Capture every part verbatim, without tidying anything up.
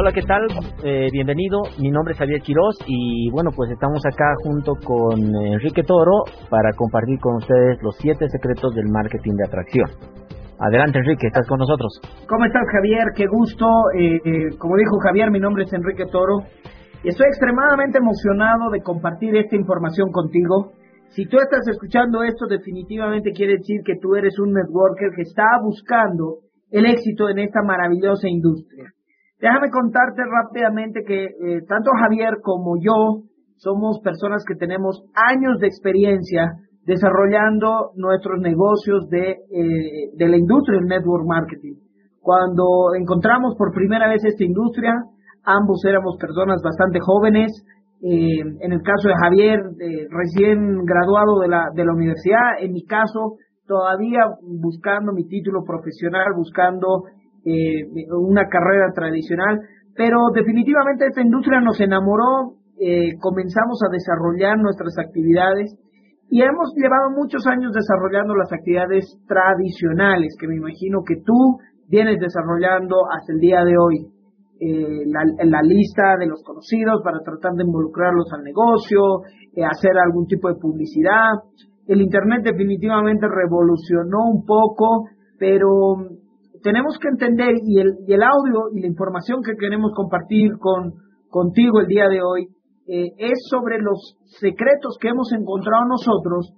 Hola, ¿qué tal? Eh, bienvenido, mi nombre es Javier Quiroz y bueno, pues estamos acá junto con Enrique Toro para compartir con ustedes los siete secretos del marketing de atracción. Adelante, Enrique, estás con nosotros. ¿Cómo estás, Javier? Qué gusto. Eh, eh, como dijo Javier, mi nombre es Enrique Toro y estoy extremadamente emocionado de compartir esta información contigo. Si tú estás escuchando esto, definitivamente quiere decir que tú eres un networker que está buscando el éxito en esta maravillosa industria. Déjame contarte rápidamente que eh, tanto Javier como yo somos personas que tenemos años de experiencia desarrollando nuestros negocios de, eh, de la industria del network marketing. Cuando encontramos por primera vez esta industria, ambos éramos personas bastante jóvenes. Eh, en el caso de Javier, eh, recién graduado de la, de la universidad. En mi caso, todavía buscando mi título profesional, buscando eh, una carrera tradicional. Pero definitivamente esta industria nos enamoró, eh, comenzamos a desarrollar nuestras actividades y hemos llevado muchos años desarrollando las actividades tradicionales que me imagino que tú vienes desarrollando hasta el día de hoy. Eh, la, la lista de los conocidos para tratar de involucrarlos al negocio, eh, hacer algún tipo de publicidad. El Internet definitivamente revolucionó un poco, pero tenemos que entender, y el, y el audio y la información que queremos compartir con contigo el día de hoy eh, es sobre los secretos que hemos encontrado nosotros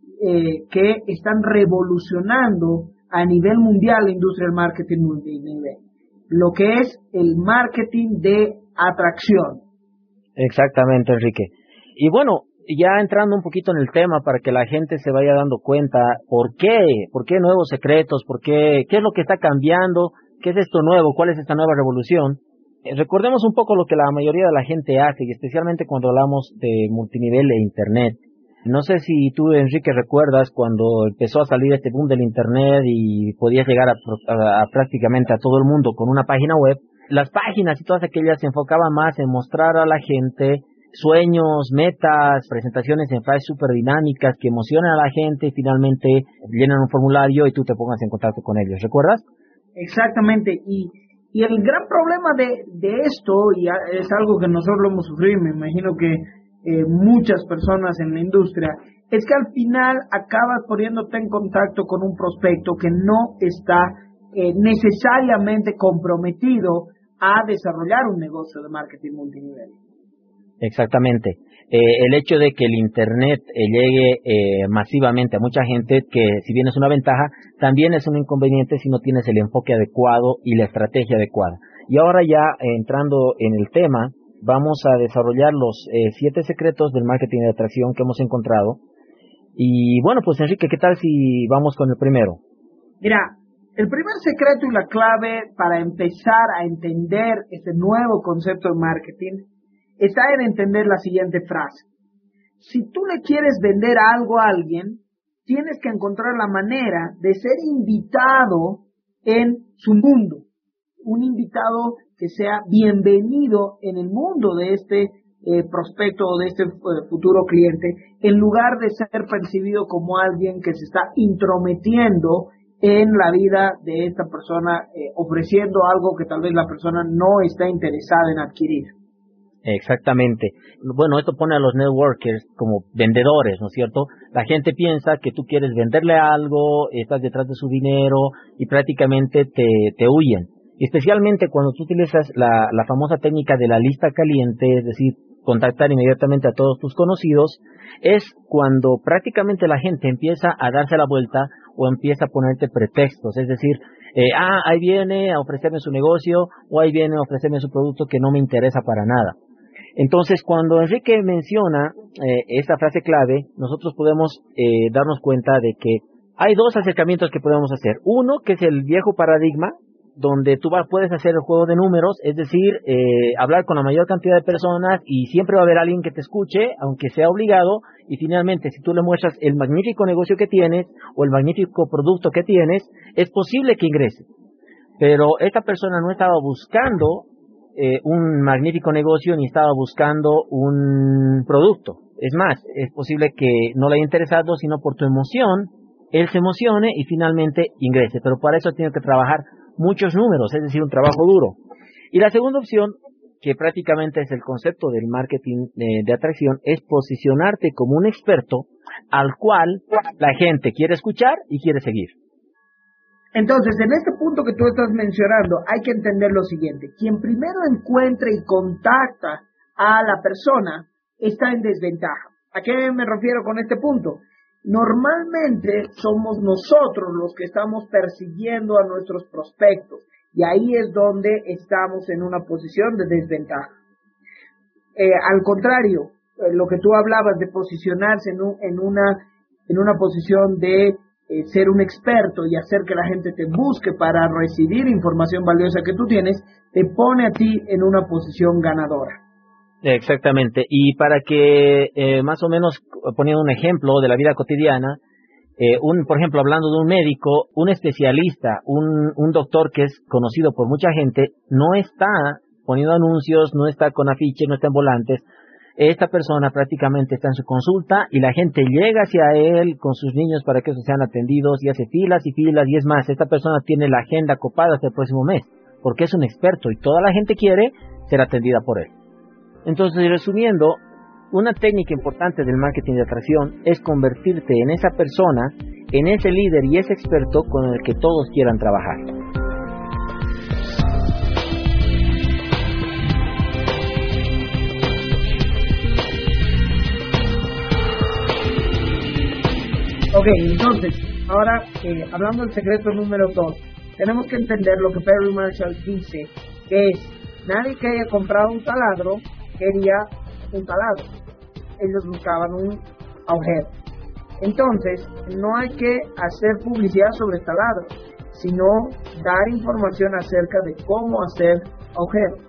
eh, que están revolucionando a nivel mundial la industria del marketing multinivel. Lo que es el marketing de atracción. Exactamente, Enrique. Y bueno, ya entrando un poquito en el tema para que la gente se vaya dando cuenta por qué, por qué nuevos secretos, por qué, qué es lo que está cambiando, qué es esto nuevo, cuál es esta nueva revolución. Eh, recordemos un poco lo que la mayoría de la gente hace, y especialmente cuando hablamos de multinivel e Internet. No sé si tú, Enrique, recuerdas cuando empezó a salir este boom del Internet y podías llegar a, a, a prácticamente a todo el mundo con una página web. Las páginas y todas aquellas se enfocaban más en mostrar a la gente sueños, metas, presentaciones en flash súper dinámicas que emocionan a la gente y finalmente llenan un formulario y tú te pongas en contacto con ellos. ¿Recuerdas? Exactamente. Y, y el gran problema de, de esto, y es algo que nosotros lo hemos sufrido, me imagino que Eh, muchas personas en la industria, es que al final acabas poniéndote en contacto con un prospecto que no está eh, necesariamente comprometido a desarrollar un negocio de marketing multinivel. Exactamente. Eh, el hecho de que el Internet eh, llegue eh, masivamente a mucha gente, que si bien es una ventaja, también es un inconveniente si no tienes el enfoque adecuado y la estrategia adecuada. Y ahora ya eh, entrando en el tema, vamos a desarrollar los eh, siete secretos del marketing de atracción que hemos encontrado. Y bueno, pues Enrique, ¿qué tal si vamos con el primero? Mira, el primer secreto y la clave para empezar a entender este nuevo concepto de marketing está en entender la siguiente frase. Si tú le quieres vender algo a alguien, tienes que encontrar la manera de ser invitado en su mundo. Un invitado que sea bienvenido en el mundo de este eh, prospecto o de este eh, futuro cliente, en lugar de ser percibido como alguien que se está intrometiendo en la vida de esta persona, eh, ofreciendo algo que tal vez la persona no está interesada en adquirir. Exactamente. Bueno, esto pone a los networkers como vendedores, ¿no es cierto? La gente piensa que tú quieres venderle algo, estás detrás de su dinero y prácticamente te, te huyen. Especialmente cuando tú utilizas la, la famosa técnica de la lista caliente, es decir, contactar inmediatamente a todos tus conocidos, es cuando prácticamente la gente empieza a darse la vuelta o empieza a ponerte pretextos, es decir, eh, ah, ahí viene a ofrecerme su negocio o ahí viene a ofrecerme su producto que no me interesa para nada. Entonces, cuando Enrique menciona eh, esta frase clave, nosotros podemos eh, darnos cuenta de que hay dos acercamientos que podemos hacer. Uno, que es el viejo paradigma, donde tú vas, puedes hacer el juego de números, es decir, eh, hablar con la mayor cantidad de personas y siempre va a haber alguien que te escuche, aunque sea obligado, y finalmente si tú le muestras el magnífico negocio que tienes o el magnífico producto que tienes, es posible que ingrese. Pero esta persona no estaba buscando eh, un magnífico negocio ni estaba buscando un producto. Es más, es posible que no le haya interesado, sino por tu emoción, él se emocione y finalmente ingrese. Pero para eso tiene que trabajar muchos números, es decir, un trabajo duro. Y la segunda opción, que prácticamente es el concepto del marketing eh, de atracción, es posicionarte como un experto al cual la gente quiere escuchar y quiere seguir. Entonces, en este punto que tú estás mencionando, hay que entender lo siguiente. Quien primero encuentra y contacta a la persona está en desventaja. ¿A qué me refiero con este punto? Normalmente somos nosotros los que estamos persiguiendo a nuestros prospectos y ahí es donde estamos en una posición de desventaja. Eh, al contrario, eh, lo que tú hablabas de posicionarse en, un, en, una, en una posición de eh, ser un experto y hacer que la gente te busque para recibir información valiosa que tú tienes, te pone a ti en una posición ganadora. Exactamente. Y para que eh, más o menos poniendo un ejemplo de la vida cotidiana, eh, un, por ejemplo, hablando de un médico, un especialista, un, un doctor que es conocido por mucha gente, no está poniendo anuncios, no está con afiches, no está en volantes. Esta persona prácticamente está en su consulta y la gente llega hacia él con sus niños para que esos sean atendidos y hace filas y filas. Y es más, esta persona tiene la agenda copada hasta el próximo mes porque es un experto y toda la gente quiere ser atendida por él. Entonces, resumiendo, una técnica importante del marketing de atracción es convertirte en esa persona, en ese líder y ese experto con el que todos quieran trabajar. Ok, entonces, ahora eh, hablando del secreto número dos, tenemos que entender lo que Perry Marshall dice, que es, nadie que haya comprado un taladro quería un taladro, ellos buscaban un agujero. Entonces, no hay que hacer publicidad sobre taladro, sino dar información acerca de cómo hacer agujeros.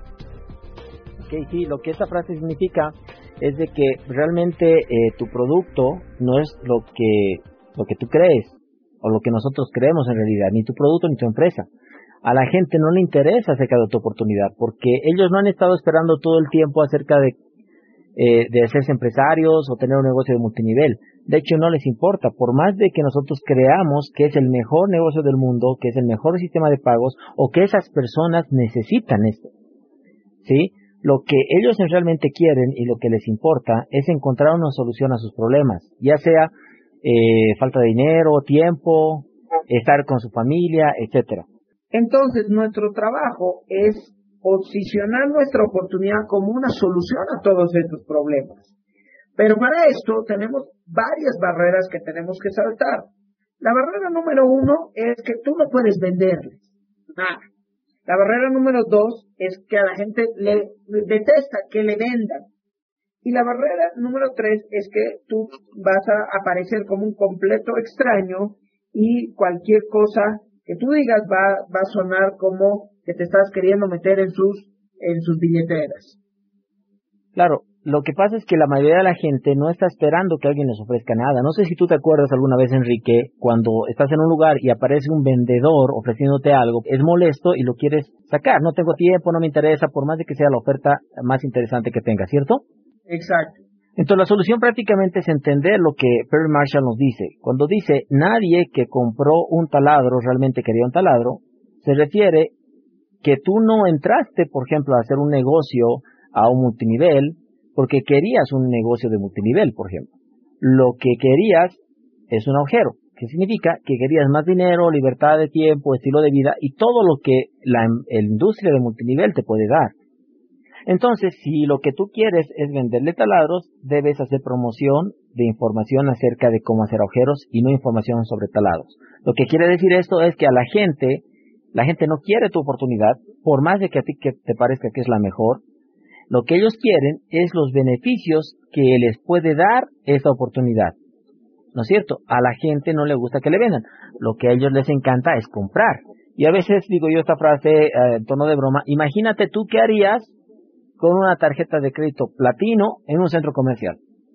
Ok, sí, lo que esta frase significa es de que realmente eh, tu producto no es lo que, lo que tú crees, o lo que nosotros creemos en realidad, ni tu producto ni tu empresa. A la gente no le interesa acerca de tu oportunidad, porque ellos no han estado esperando todo el tiempo acerca de, eh, de hacerse empresarios o tener un negocio de multinivel. De hecho, no les importa, por más de que nosotros creamos que es el mejor negocio del mundo, que es el mejor sistema de pagos, o que esas personas necesitan esto. ¿Sí? Lo que ellos realmente quieren y lo que les importa es encontrar una solución a sus problemas, ya sea eh, falta de dinero, tiempo, estar con su familia, etcétera. Entonces, nuestro trabajo es posicionar nuestra oportunidad como una solución a todos estos problemas. Pero para esto tenemos varias barreras que tenemos que saltar. La barrera número uno es que tú no puedes venderles nada. La barrera número dos es que a la gente le detesta que le vendan. Y la barrera número tres es que tú vas a aparecer como un completo extraño y cualquier cosa que tú digas va, va a sonar como que te estás queriendo meter en sus, en sus billeteras. Claro, lo que pasa es que la mayoría de la gente no está esperando que alguien les ofrezca nada. No sé si tú te acuerdas alguna vez, Enrique, cuando estás en un lugar y aparece un vendedor ofreciéndote algo, es molesto y lo quieres sacar. No tengo tiempo, no me interesa, por más de que sea la oferta más interesante que tenga, ¿cierto? Exacto. Entonces la solución prácticamente es entender lo que Perry Marshall nos dice. Cuando dice nadie que compró un taladro realmente quería un taladro, se refiere que tú no entraste, por ejemplo, a hacer un negocio a un multinivel porque querías un negocio de multinivel, por ejemplo. Lo que querías es un agujero, que significa que querías más dinero, libertad de tiempo, estilo de vida y todo lo que la, la industria de multinivel te puede dar. Entonces, si lo que tú quieres es venderle taladros, debes hacer promoción de información acerca de cómo hacer agujeros y no información sobre taladros. Lo que quiere decir esto es que a la gente, la gente no quiere tu oportunidad, por más de que a ti que te parezca que es la mejor. Lo que ellos quieren es los beneficios que les puede dar esta oportunidad. ¿No es cierto? A la gente no le gusta que le vendan. Lo que a ellos les encanta es comprar. Y a veces digo yo esta frase eh, en tono de broma. Imagínate tú qué harías con una tarjeta de crédito platino en un centro comercial.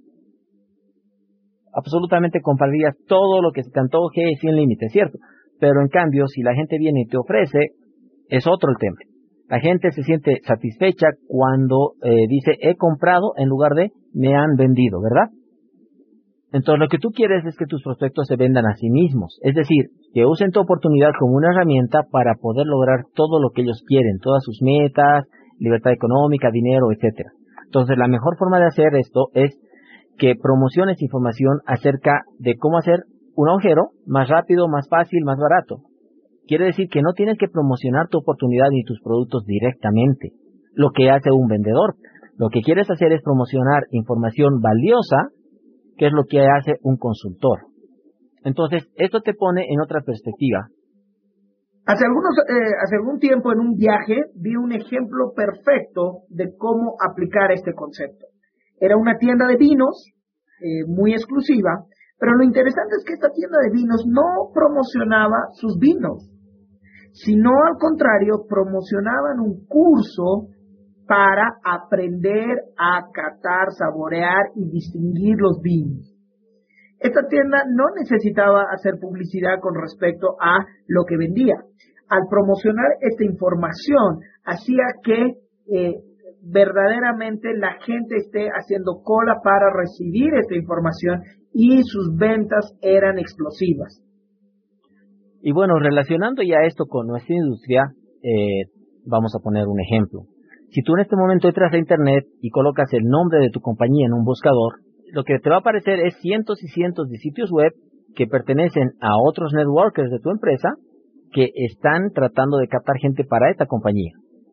Absolutamente comprarías todo lo que se te antoje sin límite, ¿cierto? Pero en cambio, si la gente viene y te ofrece, es otro el tema. La gente se siente satisfecha cuando eh, dice he comprado en lugar de me han vendido, ¿verdad? Entonces lo que tú quieres es que tus prospectos se vendan a sí mismos, es decir, que usen tu oportunidad como una herramienta para poder lograr todo lo que ellos quieren, todas sus metas, libertad económica, dinero, etcétera. Entonces la mejor forma de hacer esto es que promociones información acerca de cómo hacer un agujero más rápido, más fácil, más barato. Quiere decir que no tienes que promocionar tu oportunidad ni tus productos directamente, lo que hace un vendedor. Lo que quieres hacer es promocionar información valiosa, que es lo que hace un consultor. Entonces, esto te pone en otra perspectiva. Hace, algunos, eh, hace algún tiempo en un viaje vi un ejemplo perfecto de cómo aplicar este concepto. Era una tienda de vinos eh, muy exclusiva, pero lo interesante es que esta tienda de vinos no promocionaba sus vinos, sino al contrario, promocionaban un curso para aprender a catar, saborear y distinguir los vinos. Esta tienda no necesitaba hacer publicidad con respecto a lo que vendía. Al promocionar esta información, hacía que eh, verdaderamente la gente esté haciendo cola para recibir esta información y sus ventas eran explosivas. Y bueno, relacionando ya esto con nuestra industria, eh, vamos a poner un ejemplo. Si tú en este momento entras a internet y colocas el nombre de tu compañía en un buscador, lo que te va a aparecer es cientos y cientos de sitios web que pertenecen a otros networkers de tu empresa que están tratando de captar gente para esta compañía.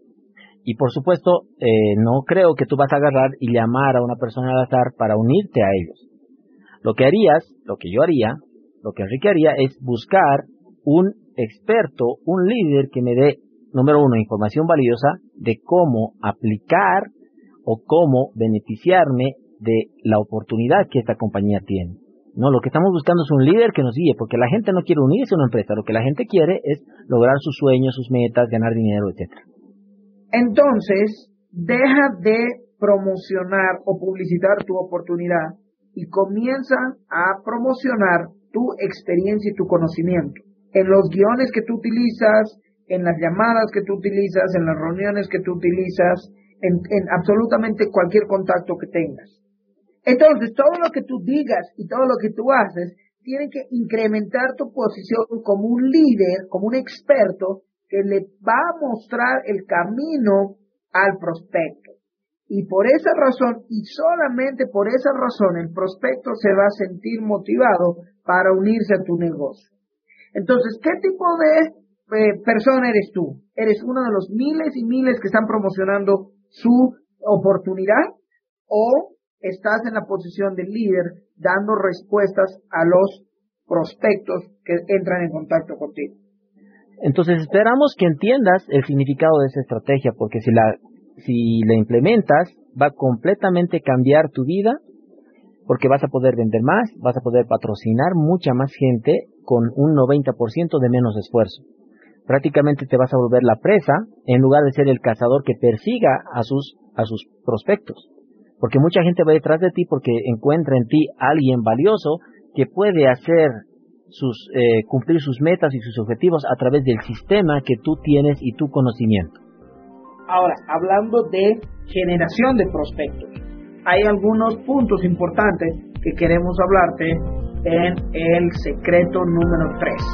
Y por supuesto, eh, no creo que tú vas a agarrar y llamar a una persona al azar para unirte a ellos. Lo que harías, lo que yo haría, lo que Enrique haría es buscar un experto, un líder que me dé, número uno, información valiosa de cómo aplicar o cómo beneficiarme de la oportunidad que esta compañía tiene. No, lo que estamos buscando es un líder que nos guíe, porque la gente no quiere unirse a una empresa, lo que la gente quiere es lograr sus sueños, sus metas, ganar dinero, etcétera. Entonces, deja de promocionar o publicitar tu oportunidad y comienza a promocionar tu experiencia y tu conocimiento. En los guiones que tú utilizas, en las llamadas que tú utilizas, en las reuniones que tú utilizas, en, en absolutamente cualquier contacto que tengas. Entonces, todo lo que tú digas y todo lo que tú haces tiene que incrementar tu posición como un líder, como un experto que le va a mostrar el camino al prospecto. Y por esa razón, y solamente por esa razón, el prospecto se va a sentir motivado para unirse a tu negocio. Entonces, ¿qué tipo de eh, persona eres tú? ¿Eres uno de los miles y miles que están promocionando su oportunidad? ¿O estás en la posición de líder dando respuestas a los prospectos que entran en contacto contigo? Entonces esperamos que entiendas el significado de esa estrategia, porque si la, si la implementas va a completamente cambiar tu vida, porque vas a poder vender más, vas a poder patrocinar mucha más gente con un noventa por ciento de menos esfuerzo. Prácticamente te vas a volver la presa en lugar de ser el cazador que persiga a sus, a sus prospectos. Porque mucha gente va detrás de ti porque encuentra en ti a alguien valioso que puede hacer sus, eh, cumplir sus metas y sus objetivos a través del sistema que tú tienes y tu conocimiento. Ahora, hablando de generación de prospectos, hay algunos puntos importantes que queremos hablarte en el secreto número tres.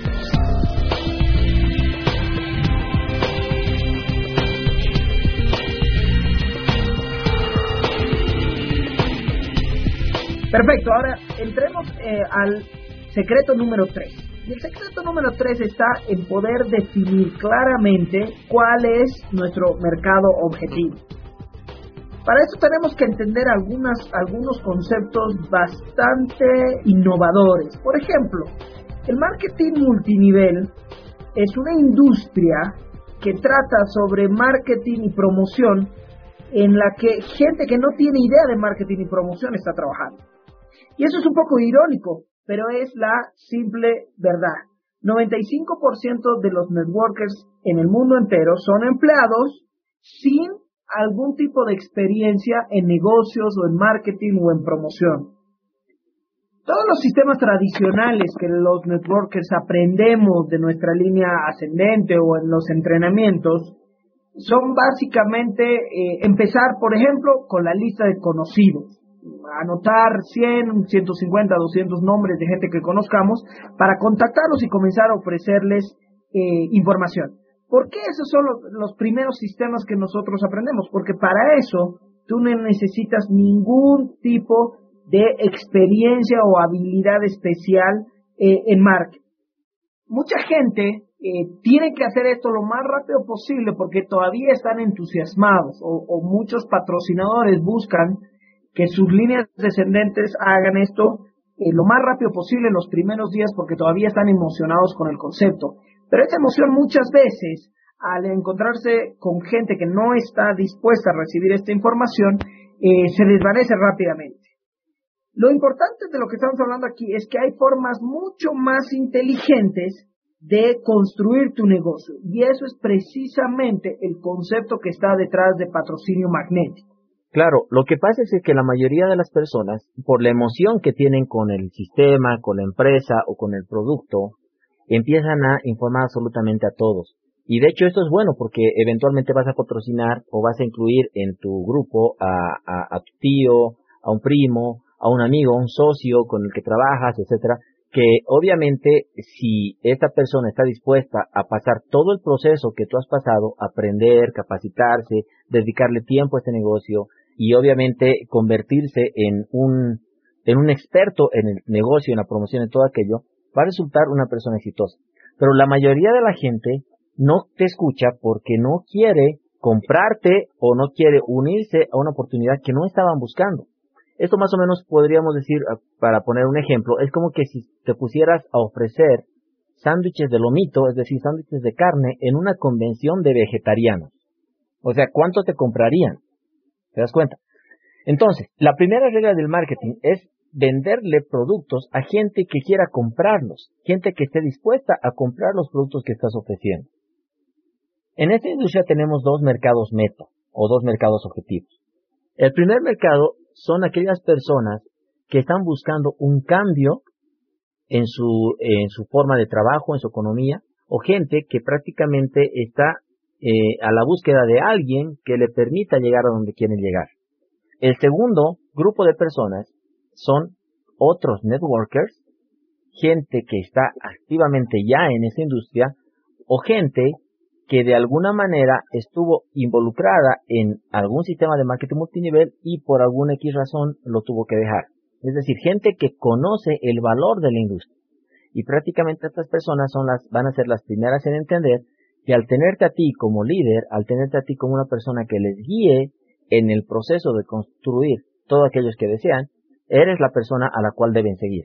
Perfecto, ahora entremos eh, al secreto número tres. Y el secreto número tres está en poder definir claramente cuál es nuestro mercado objetivo. Para eso tenemos que entender algunas, algunos conceptos bastante innovadores. Por ejemplo, el marketing multinivel es una industria que trata sobre marketing y promoción en la que gente que no tiene idea de marketing y promoción está trabajando. Y eso es un poco irónico, pero es la simple verdad. noventa y cinco por ciento de los networkers en el mundo entero son empleados sin algún tipo de experiencia en negocios o en marketing o en promoción. Todos los sistemas tradicionales que los networkers aprendemos de nuestra línea ascendente o en los entrenamientos son básicamente eh, empezar, por ejemplo, con la lista de conocidos. anotar cien, ciento cincuenta, doscientos nombres de gente que conozcamos para contactarlos y comenzar a ofrecerles eh, información. ¿Por qué esos son los, los primeros sistemas que nosotros aprendemos? Porque para eso tú no necesitas ningún tipo de experiencia o habilidad especial eh, en marketing. Mucha gente eh, tiene que hacer esto lo más rápido posible porque todavía están entusiasmados o, o muchos patrocinadores buscan que sus líneas descendentes hagan esto eh, lo más rápido posible en los primeros días porque todavía están emocionados con el concepto. Pero esta emoción muchas veces, al encontrarse con gente que no está dispuesta a recibir esta información, eh, se desvanece rápidamente. Lo importante de lo que estamos hablando aquí es que hay formas mucho más inteligentes de construir tu negocio. Y eso es precisamente el concepto que está detrás de patrocinio magnético. Claro, lo que pasa es que la mayoría de las personas, por la emoción que tienen con el sistema, con la empresa o con el producto, empiezan a informar absolutamente a todos. Y de hecho esto es bueno porque eventualmente vas a patrocinar o vas a incluir en tu grupo a, a, a tu tío, a un primo, a un amigo, a un socio con el que trabajas, etcétera, que obviamente si esta persona está dispuesta a pasar todo el proceso que tú has pasado, aprender, capacitarse, dedicarle tiempo a este negocio y obviamente convertirse en un, en un experto en el negocio, en la promoción, en todo aquello, va a resultar una persona exitosa. Pero la mayoría de la gente no te escucha porque no quiere comprarte o no quiere unirse a una oportunidad que no estaban buscando. Esto más o menos podríamos decir, para poner un ejemplo, es como que si te pusieras a ofrecer sándwiches de lomito, es decir, sándwiches de carne, en una convención de vegetarianos. O sea, ¿cuánto te comprarían? ¿Te das cuenta? Entonces, la primera regla del marketing es venderle productos a gente que quiera comprarlos, gente que esté dispuesta a comprar los productos que estás ofreciendo. En esta industria tenemos dos mercados meta, o dos mercados objetivos. El primer mercado son aquellas personas que están buscando un cambio en su, en su forma de trabajo, en su economía, o gente que prácticamente está eh, a la búsqueda de alguien que le permita llegar a donde quieren llegar. El segundo grupo de personas son otros networkers, gente que está activamente ya en esa industria, o gente que de alguna manera estuvo involucrada en algún sistema de marketing multinivel y por alguna X razón lo tuvo que dejar. Es decir, gente que conoce el valor de la industria. Y prácticamente estas personas son las, van a ser las primeras en entender que al tenerte a ti como líder, al tenerte a ti como una persona que les guíe en el proceso de construir todo aquellos que desean, eres la persona a la cual deben seguir.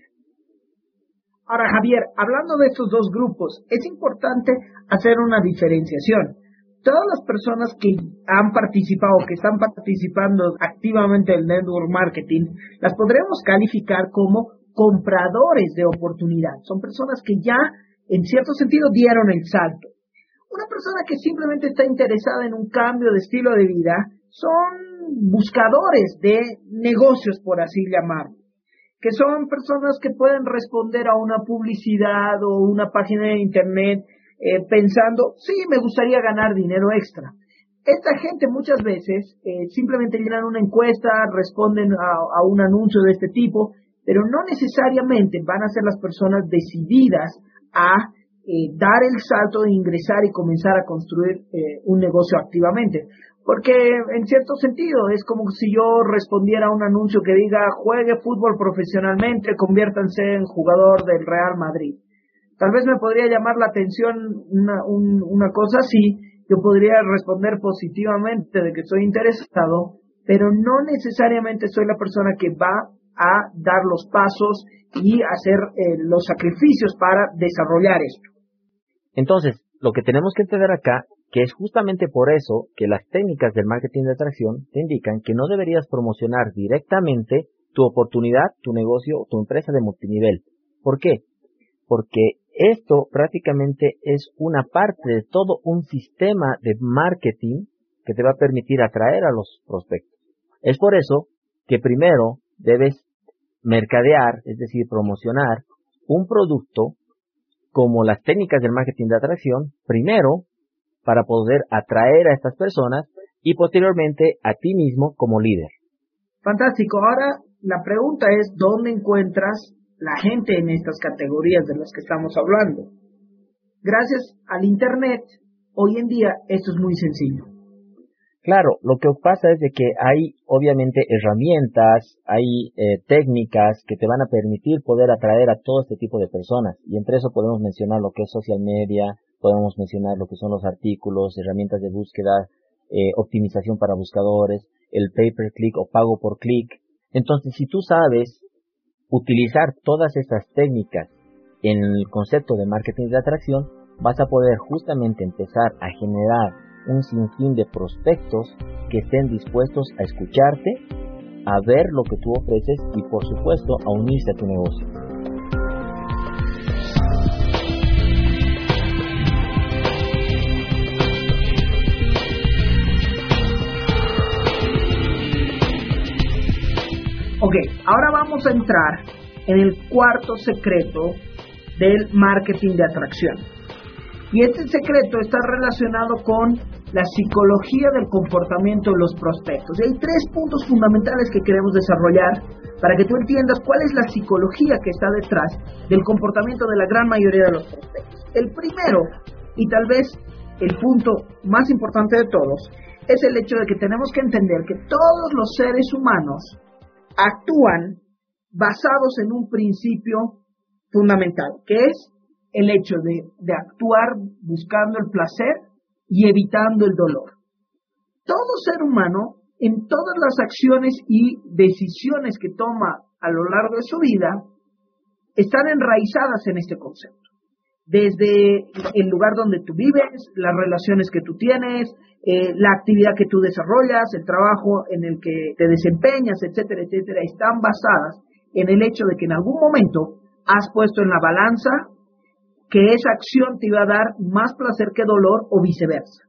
Ahora, Javier, hablando de estos dos grupos, es importante hacer una diferenciación. Todas las personas que han participado, que están participando activamente en el network marketing, las podremos calificar como compradores de oportunidad. Son personas que ya, en cierto sentido, dieron el salto. Una persona que simplemente está interesada en un cambio de estilo de vida son buscadores de negocios, por así llamarlo, que son personas que pueden responder a una publicidad o una página de internet eh, pensando, sí, me gustaría ganar dinero extra. Esta gente muchas veces eh, simplemente llenan una encuesta, responden a, a un anuncio de este tipo, pero no necesariamente van a ser las personas decididas a eh, dar el salto de ingresar y comenzar a construir eh, un negocio activamente. Porque en cierto sentido es como si yo respondiera a un anuncio que diga juegue fútbol profesionalmente, conviértanse en jugador del Real Madrid. Tal vez me podría llamar la atención una, un, una cosa así, yo podría responder positivamente de que estoy interesado, pero no necesariamente soy la persona que va a dar los pasos y hacer eh, los sacrificios para desarrollar esto. Entonces, lo que tenemos que entender acá, que es justamente por eso que las técnicas del marketing de atracción te indican que no deberías promocionar directamente tu oportunidad, tu negocio o tu empresa de multinivel. ¿Por qué? Porque esto prácticamente es una parte de todo un sistema de marketing que te va a permitir atraer a los prospectos. Es por eso que primero debes mercadear, es decir, promocionar un producto como las técnicas del marketing de atracción, primero para poder atraer a estas personas y posteriormente a ti mismo como líder. Fantástico. Ahora la pregunta es, ¿dónde encuentras la gente en estas categorías de las que estamos hablando? Gracias al Internet, hoy en día esto es muy sencillo. Claro, lo que pasa es de que hay obviamente herramientas, hay eh, técnicas que te van a permitir poder atraer a todo este tipo de personas. Y entre eso podemos mencionar lo que es social media, podemos mencionar lo que son los artículos, herramientas de búsqueda, eh, optimización para buscadores, el pay per click o pago por clic. Entonces, si tú sabes utilizar todas estas técnicas en el concepto de marketing de atracción, vas a poder justamente empezar a generar un sinfín de prospectos que estén dispuestos a escucharte, a ver lo que tú ofreces y por supuesto a unirse a tu negocio. Ok, ahora vamos a entrar en el cuarto secreto del marketing de atracción. Y este secreto está relacionado con la psicología del comportamiento de los prospectos. Y hay tres puntos fundamentales que queremos desarrollar para que tú entiendas cuál es la psicología que está detrás del comportamiento de la gran mayoría de los prospectos. El primero, y tal vez el punto más importante de todos, es el hecho de que tenemos que entender que todos los seres humanos actúan basados en un principio fundamental, que es el hecho de, de actuar buscando el placer y evitando el dolor. Todo ser humano, en todas las acciones y decisiones que toma a lo largo de su vida, están enraizadas en este concepto. Desde el lugar donde tú vives, las relaciones que tú tienes, eh, la actividad que tú desarrollas, el trabajo en el que te desempeñas, etcétera, etcétera, están basadas en el hecho de que en algún momento has puesto en la balanza que esa acción te iba a dar más placer que dolor o viceversa.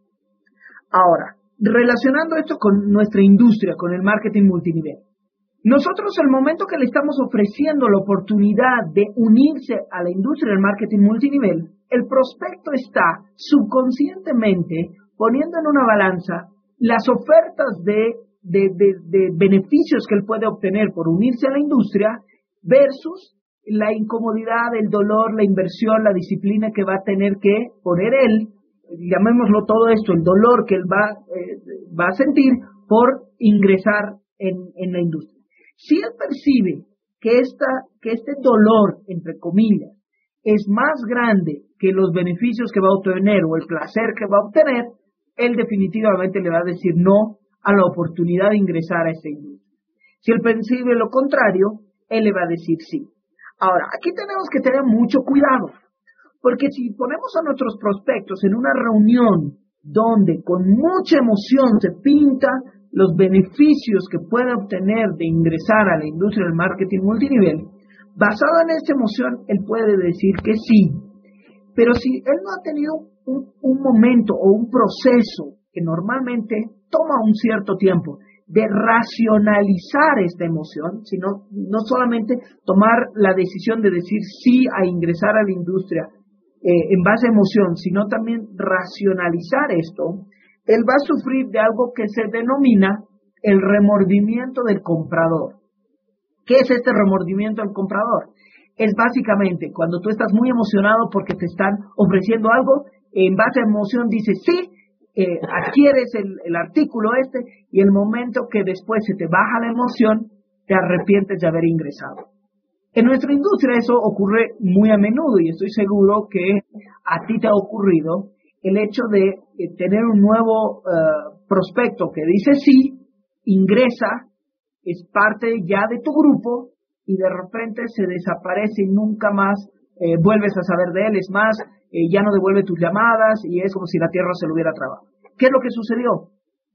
Ahora, relacionando esto con nuestra industria, con el marketing multinivel. Nosotros, el momento que le estamos ofreciendo la oportunidad de unirse a la industria del marketing multinivel, el prospecto está subconscientemente poniendo en una balanza las ofertas de, de, de, de beneficios que él puede obtener por unirse a la industria versus la incomodidad, el dolor, la inversión, la disciplina que va a tener que poner él, llamémoslo todo esto, el dolor que él va, eh, va a sentir por ingresar en, en la industria. Si él percibe que, esta, que este dolor, entre comillas, es más grande que los beneficios que va a obtener o el placer que va a obtener, él definitivamente le va a decir no a la oportunidad de ingresar a esta industria. Si él percibe lo contrario, él le va a decir sí. Ahora, aquí tenemos que tener mucho cuidado, porque si ponemos a nuestros prospectos en una reunión donde con mucha emoción se pinta los beneficios que puede obtener de ingresar a la industria del marketing multinivel, basado en esta emoción, él puede decir que sí. Pero si él no ha tenido un, un momento o un proceso que normalmente toma un cierto tiempo de racionalizar esta emoción, sino no solamente tomar la decisión de decir sí a ingresar a la industria eh, en base a emoción, sino también racionalizar esto, él va a sufrir de algo que se denomina el remordimiento del comprador. ¿Qué es este remordimiento del comprador? Es básicamente cuando tú estás muy emocionado porque te están ofreciendo algo, en base a emoción dices sí, Eh, adquieres el, el artículo este y el momento que después se te baja la emoción, te arrepientes de haber ingresado. En nuestra industria eso ocurre muy a menudo y estoy seguro que a ti te ha ocurrido el hecho de eh, tener un nuevo uh, prospecto que dice sí, ingresa, es parte ya de tu grupo y de repente se desaparece y nunca más eh, vuelves a saber de él, es más, eh, ya no devuelve tus llamadas y es como si la tierra se lo hubiera tragado. ¿Qué es lo que sucedió?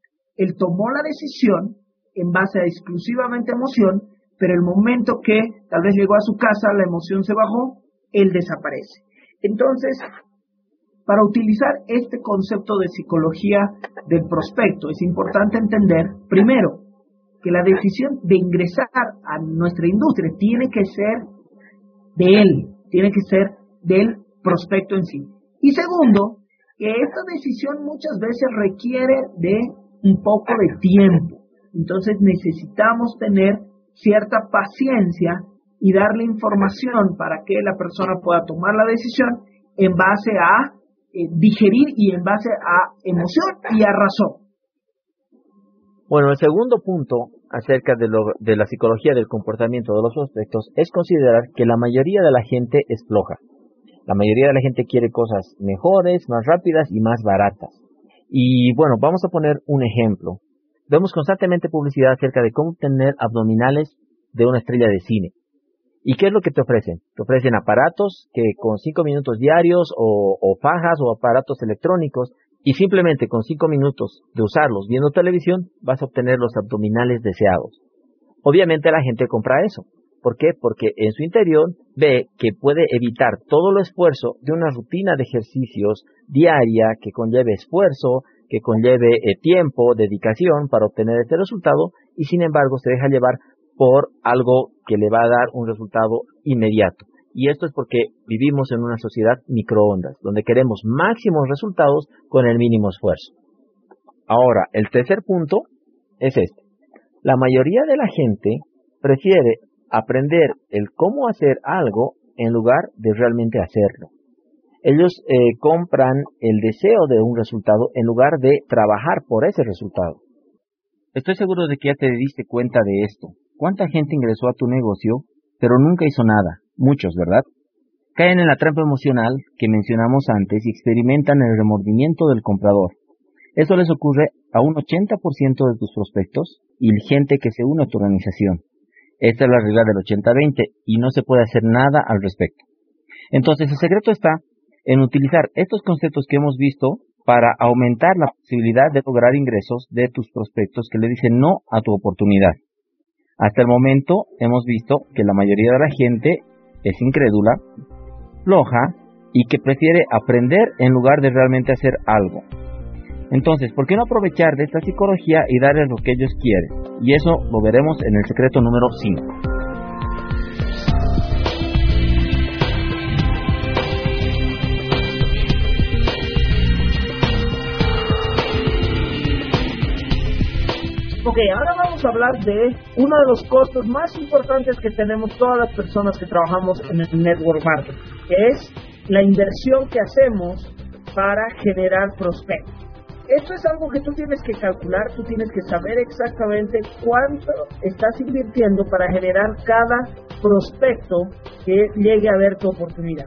Él tomó la decisión en base a exclusivamente emoción, pero el momento que tal vez llegó a su casa, la emoción se bajó, él desaparece. Entonces, para utilizar este concepto de psicología del prospecto, es importante entender, primero, que la decisión de ingresar a nuestra industria tiene que ser de él, tiene que ser del prospecto en sí. Y segundo, que esta decisión muchas veces requiere de un poco de tiempo. Entonces necesitamos tener cierta paciencia y darle información para que la persona pueda tomar la decisión en base a eh, digerir y en base a emoción y a razón. Bueno, el segundo punto acerca de, lo, de la psicología del comportamiento de los prospectos es considerar que la mayoría de la gente es floja. La mayoría de la gente quiere cosas mejores, más rápidas y más baratas. Y bueno, vamos a poner un ejemplo. Vemos constantemente publicidad acerca de cómo obtener abdominales de una estrella de cine. ¿Y qué es lo que te ofrecen? Te ofrecen aparatos que con cinco minutos diarios o, o fajas o aparatos electrónicos y simplemente con cinco minutos de usarlos viendo televisión vas a obtener los abdominales deseados. Obviamente la gente compra eso. ¿Por qué? Porque en su interior ve que puede evitar todo el esfuerzo de una rutina de ejercicios diaria que conlleve esfuerzo, que conlleve eh, tiempo, dedicación para obtener este resultado y sin embargo se deja llevar por algo que le va a dar un resultado inmediato. Y esto es porque vivimos en una sociedad microondas, donde queremos máximos resultados con el mínimo esfuerzo. Ahora, el tercer punto es este. La mayoría de la gente prefiere aprender el cómo hacer algo en lugar de realmente hacerlo. Ellos eh, compran el deseo de un resultado en lugar de trabajar por ese resultado. Estoy seguro de que ya te diste cuenta de esto. ¿Cuánta gente ingresó a tu negocio, pero nunca hizo nada? Muchos, ¿verdad? Caen en la trampa emocional que mencionamos antes y experimentan el remordimiento del comprador. Eso les ocurre a un ochenta por ciento de tus prospectos y gente que se une a tu organización. Esta es la regla del ochenta veinte y no se puede hacer nada al respecto. Entonces, el secreto está en utilizar estos conceptos que hemos visto para aumentar la posibilidad de lograr ingresos de tus prospectos que le dicen no a tu oportunidad. Hasta el momento hemos visto que la mayoría de la gente es incrédula, floja y que prefiere aprender en lugar de realmente hacer algo. Entonces, ¿por qué no aprovechar de esta psicología y darles lo que ellos quieren? Y eso lo veremos en el secreto número cinco. Ok, ahora vamos a hablar de uno de los costos más importantes que tenemos todas las personas que trabajamos en el network marketing, que es la inversión que hacemos para generar prospectos. Esto es algo que tú tienes que calcular, tú tienes que saber exactamente cuánto estás invirtiendo para generar cada prospecto que llegue a ver tu oportunidad.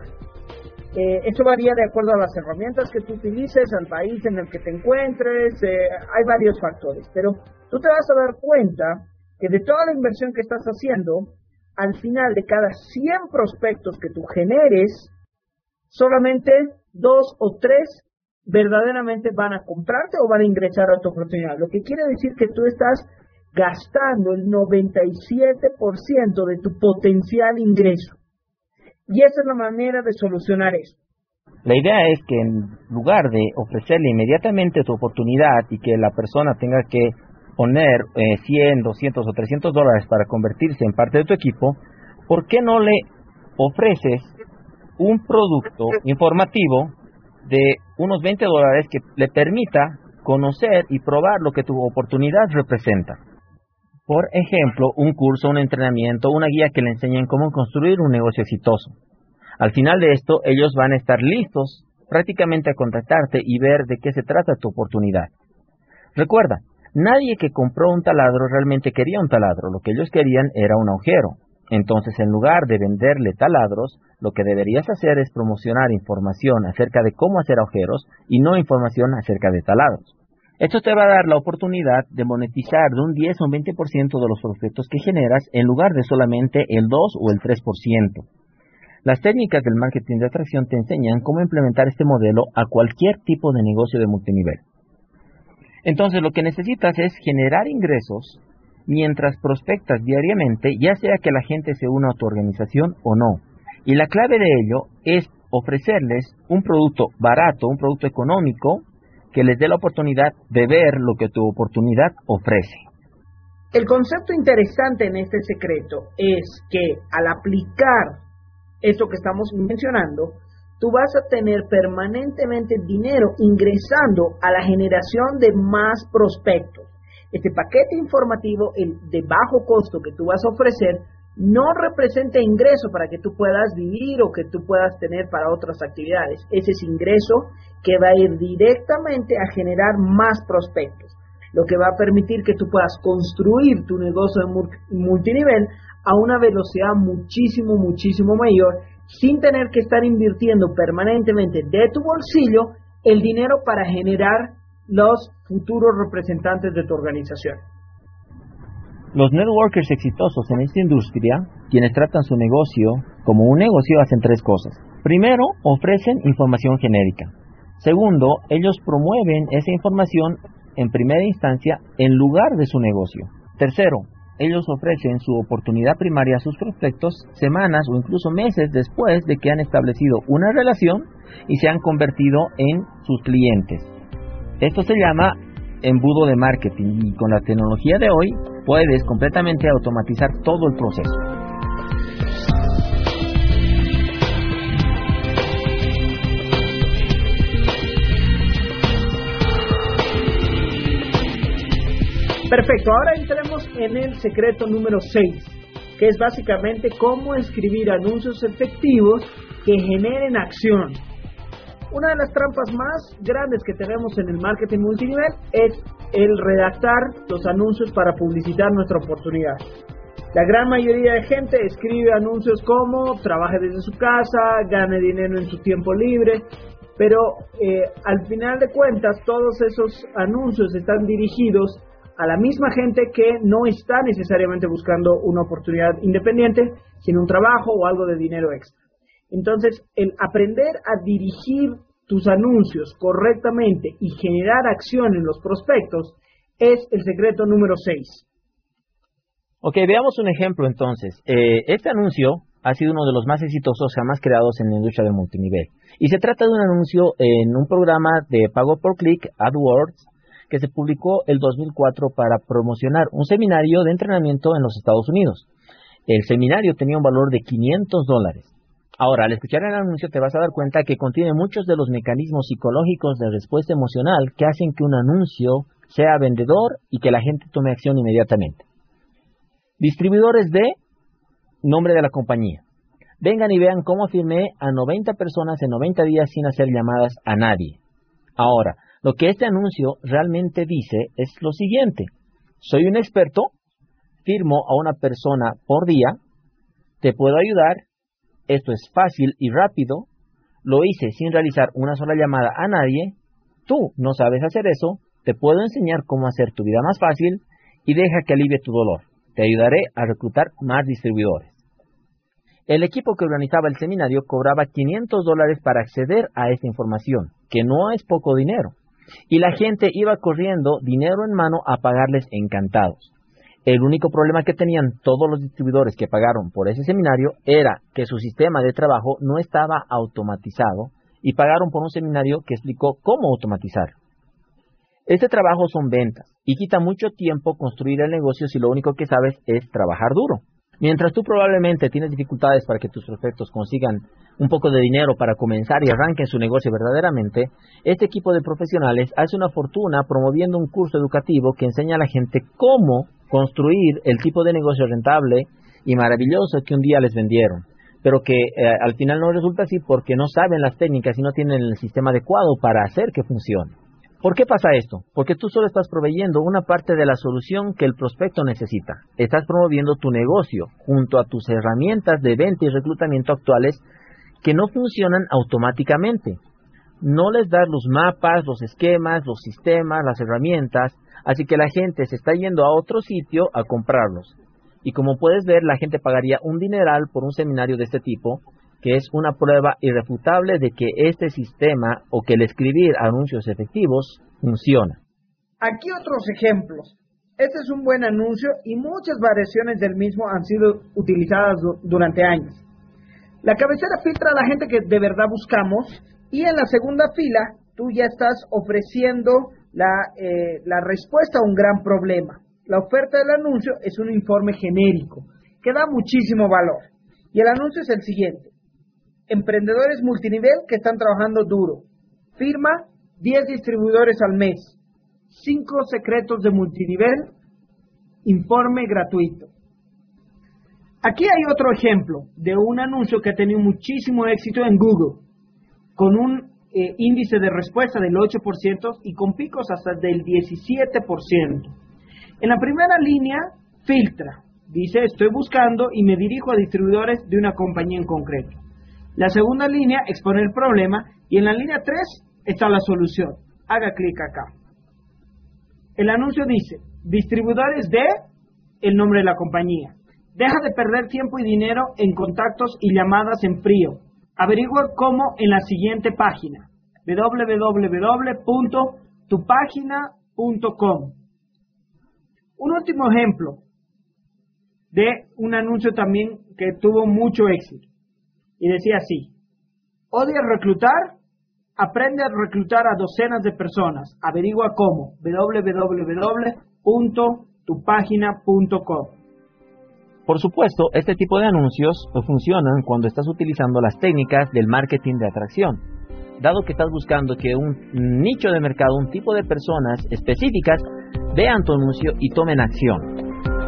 Eh, esto varía de acuerdo a las herramientas que tú utilices, al país en el que te encuentres, eh, hay varios factores, pero tú te vas a dar cuenta que de toda la inversión que estás haciendo, al final de cada cien prospectos que tú generes, solamente dos o tres verdaderamente van a comprarte o van a ingresar a tu oportunidad. Lo que quiere decir que tú estás gastando el noventa y siete por ciento de tu potencial ingreso. Y esa es la manera de solucionar eso. La idea es que en lugar de ofrecerle inmediatamente tu oportunidad y que la persona tenga que poner eh, cien, doscientos o trescientos dólares para convertirse en parte de tu equipo, ¿por qué no le ofreces un producto informativo de unos veinte dólares que le permita conocer y probar lo que tu oportunidad representa? Por ejemplo, un curso, un entrenamiento, una guía que le enseñen cómo construir un negocio exitoso. Al final de esto, ellos van a estar listos prácticamente a contactarte y ver de qué se trata tu oportunidad. Recuerda, nadie que compró un taladro realmente quería un taladro. Lo que ellos querían era un agujero. Entonces, en lugar de venderle taladros, lo que deberías hacer es promocionar información acerca de cómo hacer agujeros y no información acerca de taladros. Esto te va a dar la oportunidad de monetizar de un diez o un veinte por ciento de los prospectos que generas en lugar de solamente el dos o el tres por ciento. Las técnicas del marketing de atracción te enseñan cómo implementar este modelo a cualquier tipo de negocio de multinivel. Entonces, lo que necesitas es generar ingresos mientras prospectas diariamente, ya sea que la gente se una a tu organización o no. Y la clave de ello es ofrecerles un producto barato, un producto económico, que les dé la oportunidad de ver lo que tu oportunidad ofrece. El concepto interesante en este secreto es que al aplicar esto que estamos mencionando, tú vas a tener permanentemente dinero ingresando a la generación de más prospectos. este paquete informativo, el de bajo costo que tú vas a ofrecer, no representa ingreso para que tú puedas vivir o que tú puedas tener para otras actividades. Ese es ingreso que va a ir directamente a generar más prospectos, lo que va a permitir que tú puedas construir tu negocio de multinivel a una velocidad muchísimo, muchísimo mayor, sin tener que estar invirtiendo permanentemente de tu bolsillo el dinero para generar los futuros representantes de tu organización. Los networkers exitosos en esta industria, quienes tratan su negocio como un negocio, hacen tres cosas. Primero, ofrecen información genérica. Segundo, ellos promueven esa información en primera instancia en lugar de su negocio. Tercero, ellos ofrecen su oportunidad primaria a sus prospectos semanas o incluso meses después de que han establecido una relación y se han convertido en sus clientes. Esto se llama embudo de marketing y con la tecnología de hoy puedes completamente automatizar todo el proceso. Perfecto, ahora entremos en el secreto número seis, que es básicamente cómo escribir anuncios efectivos que generen acción. Una de las trampas más grandes que tenemos en el marketing multinivel es el redactar los anuncios para publicitar nuestra oportunidad. La gran mayoría de gente escribe anuncios como trabaje desde su casa, gane dinero en su tiempo libre, pero eh, al final de cuentas todos esos anuncios están dirigidos a la misma gente que no está necesariamente buscando una oportunidad independiente, sino un trabajo o algo de dinero extra. Entonces, el aprender a dirigir tus anuncios correctamente y generar acción en los prospectos es el secreto número seis. Ok, veamos un ejemplo entonces. Eh, este anuncio ha sido uno de los más exitosos jamás creados en la industria del multinivel. Y se trata de un anuncio en un programa de pago por clic, AdWords, que se publicó el dos mil cuatro para promocionar un seminario de entrenamiento en los Estados Unidos. El seminario tenía un valor de quinientos dólares. Ahora, al escuchar el anuncio te vas a dar cuenta que contiene muchos de los mecanismos psicológicos de respuesta emocional que hacen que un anuncio sea vendedor y que la gente tome acción inmediatamente. Distribuidores de nombre de la compañía. Vengan y vean cómo firmé a noventa personas en noventa días sin hacer llamadas a nadie. Ahora, lo que este anuncio realmente dice es lo siguiente. Soy un experto, firmo a una persona por día, te puedo ayudar, esto es fácil y rápido, lo hice sin realizar una sola llamada a nadie, tú no sabes hacer eso, te puedo enseñar cómo hacer tu vida más fácil y deja que alivie tu dolor. Te ayudaré a reclutar más distribuidores. El equipo que organizaba el seminario cobraba quinientos dólares para acceder a esta información, que no es poco dinero. Y la gente iba corriendo, dinero en mano, a pagarles encantados. El único problema que tenían todos los distribuidores que pagaron por ese seminario era que su sistema de trabajo no estaba automatizado y pagaron por un seminario que explicó cómo automatizarlo. Este trabajo son ventas y quita mucho tiempo construir el negocio si lo único que sabes es trabajar duro. Mientras tú probablemente tienes dificultades para que tus prospectos consigan un poco de dinero para comenzar y arranquen su negocio verdaderamente, este equipo de profesionales hace una fortuna promoviendo un curso educativo que enseña a la gente cómo construir el tipo de negocio rentable y maravilloso que un día les vendieron, pero que eh, al final no resulta así porque no saben las técnicas y no tienen el sistema adecuado para hacer que funcione. ¿Por qué pasa esto? Porque tú solo estás proveyendo una parte de la solución que el prospecto necesita. Estás promoviendo tu negocio junto a tus herramientas de venta y reclutamiento actuales que no funcionan automáticamente. No les das los mapas, los esquemas, los sistemas, las herramientas, así que la gente se está yendo a otro sitio a comprarlos. Y como puedes ver, la gente pagaría un dineral por un seminario de este tipo, que es una prueba irrefutable de que este sistema o que el escribir anuncios efectivos funciona. Aquí otros ejemplos. Este es un buen anuncio y muchas variaciones del mismo han sido utilizadas durante años. La cabecera filtra a la gente que de verdad buscamos y en la segunda fila tú ya estás ofreciendo la, eh, la respuesta a un gran problema. La oferta del anuncio es un informe genérico que da muchísimo valor y el anuncio es el siguiente. Emprendedores multinivel que están trabajando duro. Firma diez distribuidores al mes. Cinco secretos de multinivel, informe gratuito. Aquí hay otro ejemplo de un anuncio que ha tenido muchísimo éxito en Google, con un eh, índice de respuesta del ocho por ciento y con picos hasta del diecisiete por ciento. En la primera línea, filtra. Dice, estoy buscando y me dirijo a distribuidores de una compañía en concreto. La segunda línea expone el problema y en la línea tres está la solución. Haga clic acá. El anuncio dice, distribuidores de el nombre de la compañía. Deja de perder tiempo y dinero en contactos y llamadas en frío. Averigua cómo en la siguiente página, doble u doble u doble u punto tu página punto com. Un último ejemplo de un anuncio también que tuvo mucho éxito. Y decía así, ¿odias reclutar? Aprende a reclutar a docenas de personas. Averigua cómo, doble u doble u doble u punto tu página punto com. Por supuesto, este tipo de anuncios funcionan cuando estás utilizando las técnicas del marketing de atracción, dado que estás buscando que un nicho de mercado, un tipo de personas específicas, vean tu anuncio y tomen acción.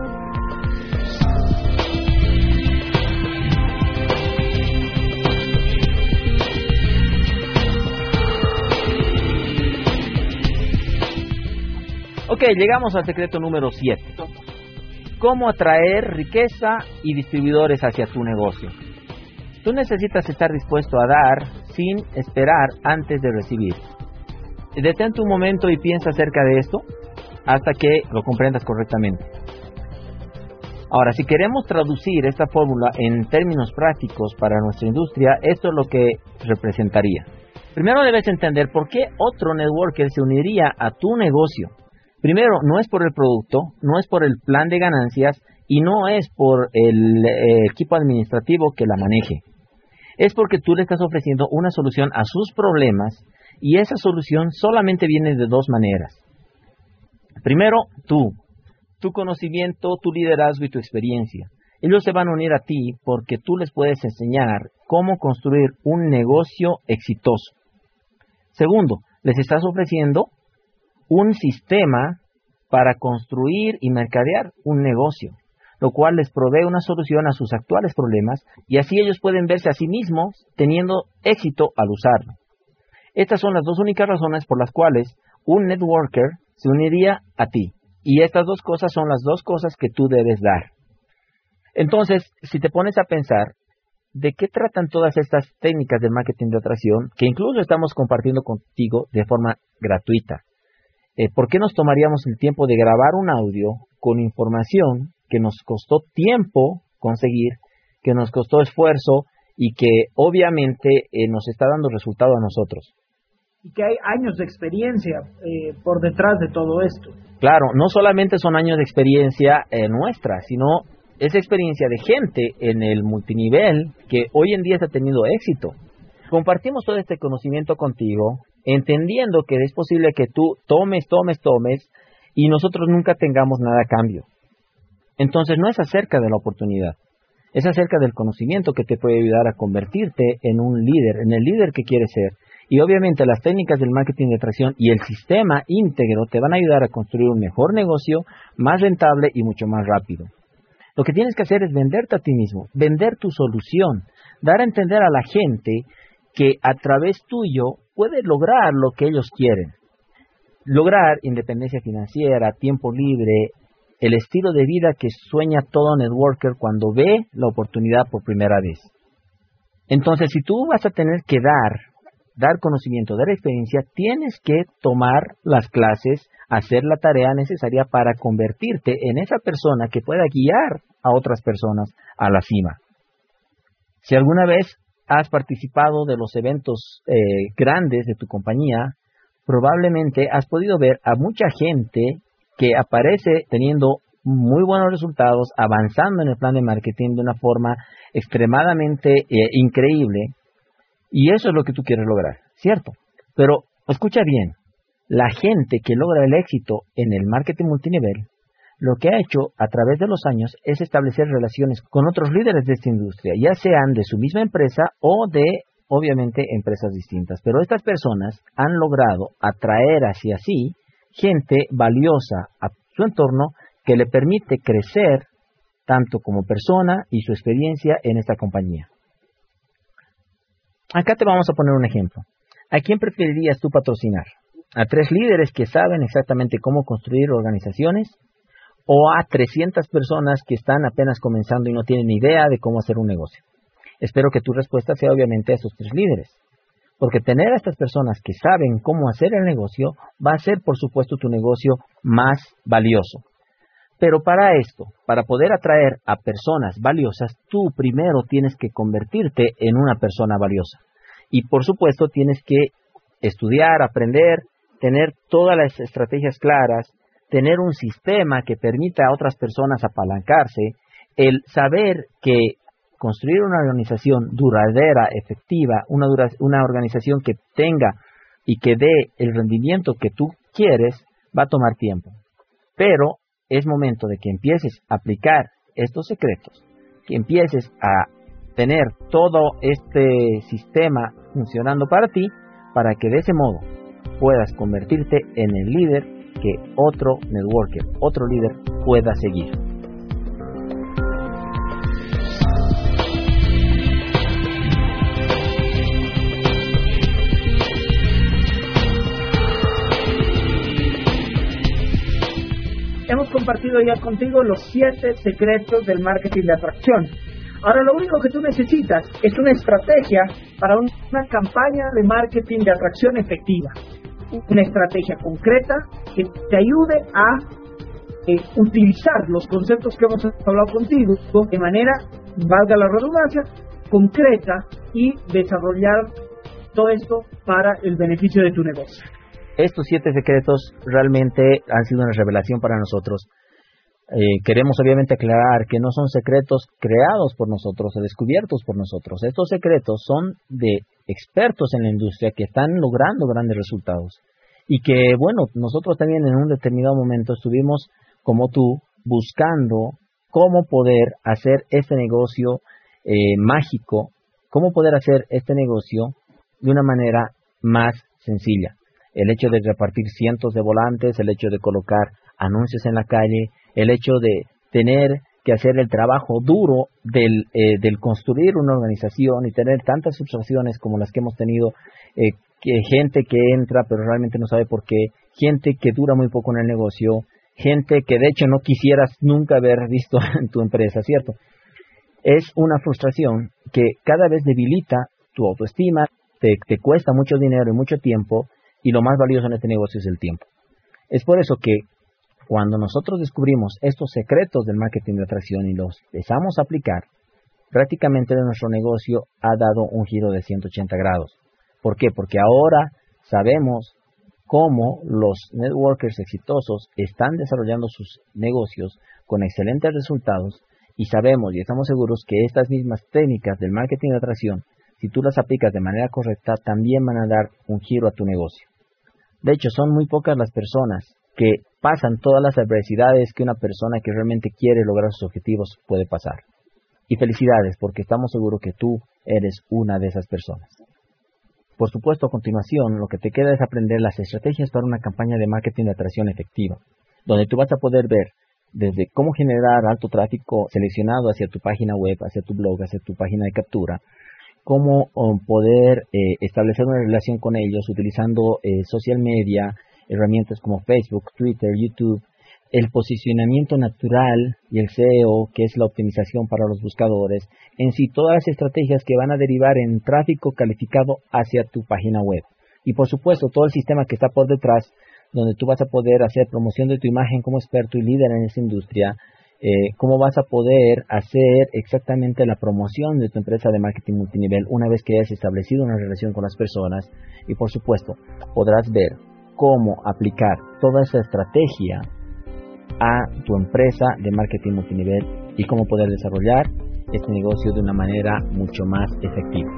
Ok, llegamos al secreto número siete. ¿Cómo atraer riqueza y distribuidores hacia tu negocio? Tú necesitas estar dispuesto a dar sin esperar antes de recibir. Detente un momento y piensa acerca de esto hasta que lo comprendas correctamente. Ahora, si queremos traducir esta fórmula en términos prácticos para nuestra industria, esto es lo que representaría. Primero debes entender por qué otro networker se uniría a tu negocio. Primero, no es por el producto, no es por el plan de ganancias y no es por el eh, equipo administrativo que la maneje. Es porque tú le estás ofreciendo una solución a sus problemas y esa solución solamente viene de dos maneras. Primero, tú, tu conocimiento, tu liderazgo y tu experiencia. Ellos se van a unir a ti porque tú les puedes enseñar cómo construir un negocio exitoso. Segundo, les estás ofreciendo un sistema para construir y mercadear un negocio, lo cual les provee una solución a sus actuales problemas y así ellos pueden verse a sí mismos teniendo éxito al usarlo. Estas son las dos únicas razones por las cuales un networker se uniría a ti y estas dos cosas son las dos cosas que tú debes dar. Entonces, si te pones a pensar, ¿de qué tratan todas estas técnicas de marketing de atracción que incluso estamos compartiendo contigo de forma gratuita? Eh, ¿Por qué nos tomaríamos el tiempo de grabar un audio con información que nos costó tiempo conseguir, que nos costó esfuerzo y que obviamente eh, nos está dando resultado a nosotros? Y que hay años de experiencia eh, por detrás de todo esto. Claro, no solamente son años de experiencia eh, nuestra, sino es experiencia de gente en el multinivel que hoy en día está teniendo éxito. Compartimos todo este conocimiento contigo, entendiendo que es posible que tú tomes, tomes, tomes, y nosotros nunca tengamos nada a cambio. Entonces no es acerca de la oportunidad, es acerca del conocimiento que te puede ayudar a convertirte en un líder, en el líder que quieres ser. Y obviamente las técnicas del marketing de atracción y el sistema íntegro te van a ayudar a construir un mejor negocio, más rentable y mucho más rápido. Lo que tienes que hacer es venderte a ti mismo, vender tu solución, dar a entender a la gente que a través tuyo puedes lograr lo que ellos quieren. Lograr independencia financiera, tiempo libre, el estilo de vida que sueña todo networker cuando ve la oportunidad por primera vez. Entonces, si tú vas a tener que dar, dar conocimiento, dar experiencia, tienes que tomar las clases, hacer la tarea necesaria para convertirte en esa persona que pueda guiar a otras personas a la cima. Si alguna vez has participado de los eventos eh, grandes de tu compañía, probablemente has podido ver a mucha gente que aparece teniendo muy buenos resultados, avanzando en el plan de marketing de una forma extremadamente eh, increíble, y eso es lo que tú quieres lograr, ¿cierto? Pero escucha bien, la gente que logra el éxito en el marketing multinivel, lo que ha hecho a través de los años es establecer relaciones con otros líderes de esta industria, ya sean de su misma empresa o de, obviamente, empresas distintas. Pero estas personas han logrado atraer hacia sí gente valiosa a su entorno que le permite crecer tanto como persona y su experiencia en esta compañía. Acá te vamos a poner un ejemplo. ¿A quién preferirías tú patrocinar? ¿A tres líderes que saben exactamente cómo construir organizaciones? ¿O a trescientas personas que están apenas comenzando y no tienen ni idea de cómo hacer un negocio? Espero que tu respuesta sea obviamente a esos tres líderes. Porque tener a estas personas que saben cómo hacer el negocio va a ser, por supuesto, tu negocio más valioso. Pero para esto, para poder atraer a personas valiosas, tú primero tienes que convertirte en una persona valiosa. Y por supuesto tienes que estudiar, aprender, tener todas las estrategias claras, tener un sistema que permita a otras personas apalancarse, el saber que construir una organización duradera, efectiva, una, dura, una organización que tenga y que dé el rendimiento que tú quieres, va a tomar tiempo. Pero es momento de que empieces a aplicar estos secretos, que empieces a tener todo este sistema funcionando para ti, para que de ese modo puedas convertirte en el líder que otro networker, otro líder pueda seguir. Hemos compartido ya contigo los siete secretos del marketing de atracción. Ahora lo único que tú necesitas es una estrategia para un, una campaña de marketing de atracción efectiva. Una estrategia concreta que te ayude a eh, utilizar los conceptos que hemos hablado contigo de manera, valga la redundancia, concreta y desarrollar todo esto para el beneficio de tu negocio. Estos siete secretos realmente han sido una revelación para nosotros. Eh, queremos obviamente aclarar que no son secretos creados por nosotros o descubiertos por nosotros. Estos secretos son de expertos en la industria que están logrando grandes resultados. Y que, bueno, nosotros también en un determinado momento estuvimos, como tú, buscando cómo poder hacer este negocio eh, mágico, cómo poder hacer este negocio de una manera más sencilla. El hecho de repartir cientos de volantes, el hecho de colocar anuncios en la calle, el hecho de tener que hacer el trabajo duro del, eh, del construir una organización y tener tantas frustraciones como las que hemos tenido, eh, que gente que entra pero realmente no sabe por qué, gente que dura muy poco en el negocio, gente que de hecho no quisieras nunca haber visto en tu empresa, ¿cierto? Es una frustración que cada vez debilita tu autoestima, te, te cuesta mucho dinero y mucho tiempo, y lo más valioso en este negocio es el tiempo. Es por eso que cuando nosotros descubrimos estos secretos del marketing de atracción y los empezamos a aplicar, prácticamente nuestro negocio ha dado un giro de ciento ochenta grados. ¿Por qué? Porque ahora sabemos cómo los networkers exitosos están desarrollando sus negocios con excelentes resultados y sabemos y estamos seguros que estas mismas técnicas del marketing de atracción, si tú las aplicas de manera correcta, también van a dar un giro a tu negocio. De hecho, son muy pocas las personas que pasan todas las adversidades que una persona que realmente quiere lograr sus objetivos puede pasar. Y felicidades, porque estamos seguros que tú eres una de esas personas. Por supuesto, a continuación, lo que te queda es aprender las estrategias para una campaña de marketing de atracción efectiva, donde tú vas a poder ver desde cómo generar alto tráfico seleccionado hacia tu página web, hacia tu blog, hacia tu página de captura, cómo um, poder eh, establecer una relación con ellos utilizando eh, social media, herramientas como Facebook, Twitter, YouTube, el posicionamiento natural y el S E O, que es la optimización para los buscadores, en sí todas las estrategias que van a derivar en tráfico calificado hacia tu página web. Y por supuesto todo el sistema que está por detrás, donde tú vas a poder hacer promoción de tu imagen como experto y líder en esa industria, eh, cómo vas a poder hacer exactamente la promoción de tu empresa de marketing multinivel una vez que hayas establecido una relación con las personas, y por supuesto podrás ver cómo aplicar toda esa estrategia a tu empresa de marketing multinivel y cómo poder desarrollar este negocio de una manera mucho más efectiva.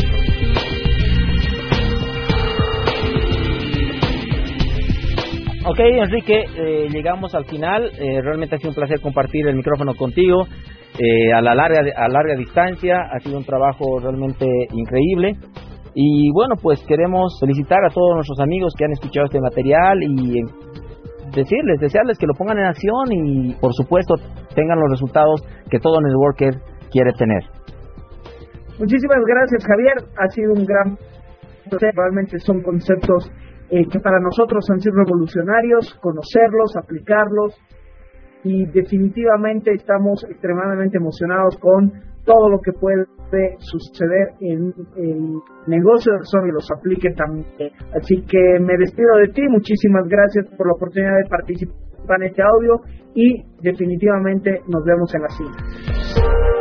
Ok, Ok, Enrique, eh, llegamos al final. Eh, realmente ha sido un placer compartir el micrófono contigo eh, a la larga a larga distancia. Ha sido un trabajo realmente increíble. Y bueno, pues queremos felicitar a todos nuestros amigos que han escuchado este material y decirles, desearles que lo pongan en acción y por supuesto tengan los resultados que todo networker quiere tener. Muchísimas gracias, Javier. Ha sido un gran... Realmente son conceptos eh, que para nosotros han sido revolucionarios, conocerlos, aplicarlos, y definitivamente estamos extremadamente emocionados con todo lo que puede suceder en el negocio de Sony, los aplique también. Así que me despido de ti, muchísimas gracias por la oportunidad de participar en este audio y definitivamente nos vemos en la cima.